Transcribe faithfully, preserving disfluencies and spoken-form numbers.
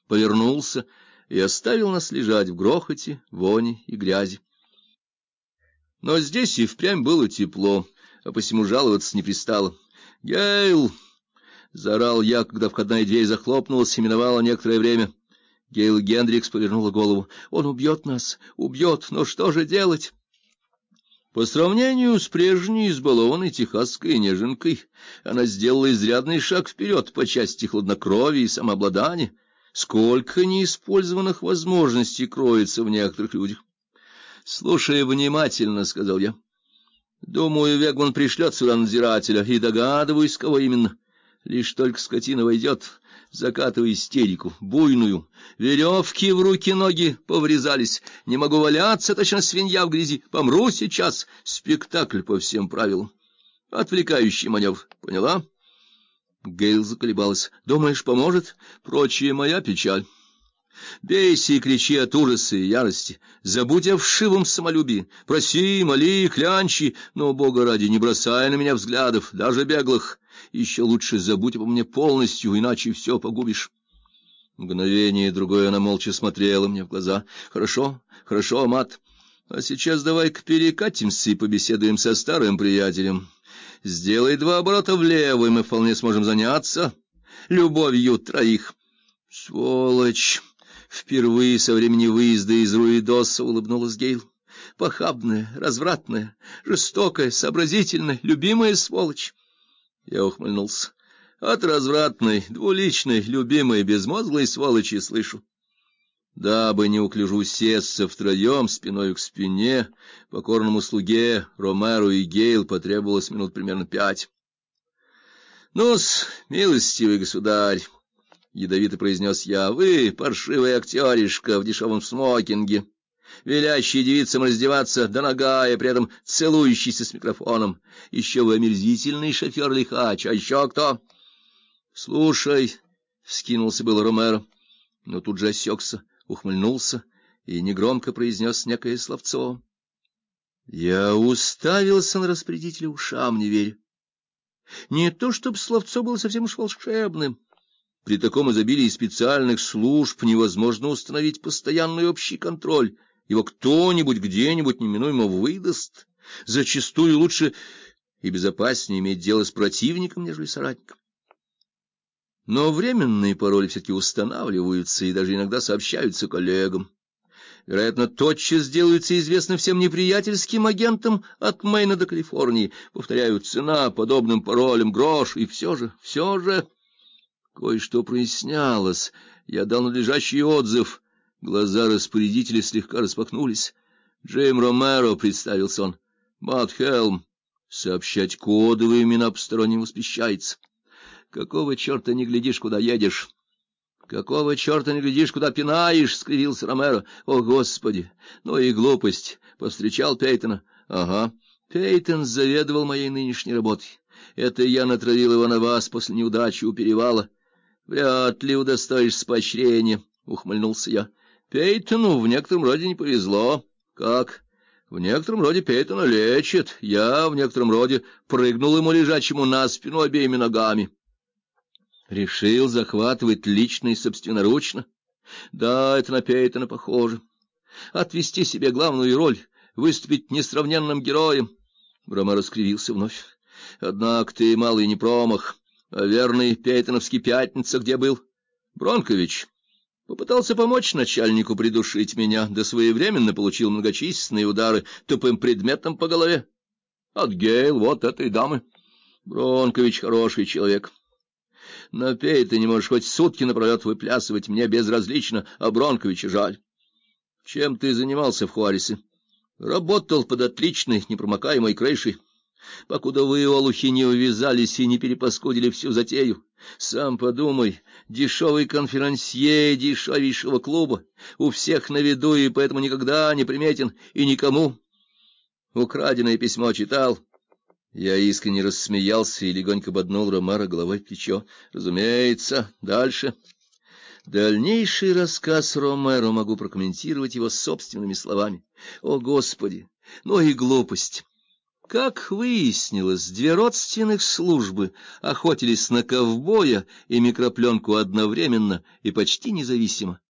повернулся и оставил нас лежать в грохоте, вони и грязи. Но здесь и впрямь было тепло, а посему жаловаться не пристало. «Гейл!» — заорал я, когда входная дверь захлопнулась и миновало некоторое время. Гейл Гендрикс повернула голову. «Он убьет нас, убьет, но что же делать?» По сравнению с прежней избалованной техасской неженкой, она сделала изрядный шаг вперед по части хладнокровия и самообладания. Сколько неиспользованных возможностей кроется в некоторых людях. «Слушай внимательно», — сказал я. «Думаю, Вегман пришлет сюда надзирателя, и догадываюсь, кого именно. Лишь только скотина войдет, закатывай истерику, буйную. Веревки в руки-ноги поврезались. Не могу валяться, точно свинья в грязи. Помру сейчас. Спектакль по всем правилам. Отвлекающий маневр. Поняла?» Гейл заколебалась. «Думаешь, поможет? Прочее моя печаль. Бейся и кричи от ужаса и ярости. Забудь о вшивом самолюбии. Проси, моли, клянчи, но, Бога ради, не бросай на меня взглядов, даже беглых. Еще лучше забудь обо мне полностью, иначе все погубишь». Мгновение другое она молча смотрела мне в глаза. «Хорошо, хорошо, Мат. А сейчас давай-ка перекатимся и побеседуем со старым приятелем. Сделай два оборота влево, и мы вполне сможем заняться любовью троих». «Сволочь!» Впервые со времени выезда из Руидоса улыбнулась Гейл. «Похабная, развратная, жестокая, сообразительная, любимая сволочь». Я ухмыльнулся. «От развратной, двуличной, любимой, безмозглой сволочи слышу». Дабы неуклюже усесться втроем спиной к спине, покорному слуге Ромеру и Гейл потребовалось минут примерно пять. «Ну-с, милостивый государь», — ядовито произнес я, — «вы, паршивый актеришка в дешевом смокинге, велящий девицам раздеваться до нога и при этом целующийся с микрофоном. Еще вы омерзительный шофер-лихач, а еще кто?» «Слушай», — вскинулся был Ромеро, но тут же осекся, ухмыльнулся и негромко произнес некое словцо. Я уставился на распорядителя ушам, не веря. Не то чтобы словцо было совсем уж волшебным. При таком изобилии специальных служб невозможно установить постоянный общий контроль. Его кто-нибудь где-нибудь неминуемо выдаст. Зачастую лучше и безопаснее иметь дело с противником, нежели соратником. Но временные пароли все-таки устанавливаются и даже иногда сообщаются коллегам. Вероятно, тотчас сделаются известны всем неприятельским агентам от Мэйна до Калифорнии. Повторяю, цена подобным паролям грош, и все же, все же... Кое-что прояснялось. Я дал надлежащий отзыв. Глаза распорядителя слегка распахнулись. «Джим Ромеро», — представился он. «Мат Хелм». Сообщать кодовые имена посторонним воспрещается. «Какого черта не глядишь, куда едешь?» «Какого черта не глядишь, куда пинаешь?» — скривился Ромеро. «О, Господи! Ну и глупость! Повстречал Пейтона?» «Ага. Пейтон заведовал моей нынешней работой. Это я натравил его на вас после неудачи у перевала. Вряд ли удостоишься поощрения», — ухмыльнулся я. «Пейтону в некотором роде не повезло». «Как?» «В некотором роде Пейтона лечат. Я в некотором роде прыгнул ему лежачему на спину обеими ногами». Решил захватывать лично и собственноручно? Да, это на Пейтона похоже. Отвести себе главную роль, выступить несравненным героем. Ромеро скривился вновь. Однако ты малый не промах. А верный пейтоновский Пятница где был? Бронкович попытался помочь начальнику придушить меня, да своевременно получил многочисленные удары тупым предметом по голове. От Гейл, вот этой дамы. Бронкович хороший человек. На Пейтоне можешь хоть сутки напролет выплясывать, мне безразлично, а Бронковича жаль. Чем ты занимался в Хуаресе? Работал под отличной, непромокаемой крышей, покуда вы, олухи, не увязались и не перепаскудили всю затею. Сам подумай, дешевый конферансье дешевейшего клуба, у всех на виду и поэтому никогда не приметен и никому. Украденное письмо читал? Я искренне рассмеялся и легонько боднул Ромеро головой в плечо. Разумеется, дальше. Дальнейший рассказ Ромеро могу прокомментировать его собственными словами. О, Господи, ну и глупость! Как выяснилось, две родственных службы охотились на ковбоя и микропленку одновременно и почти независимо.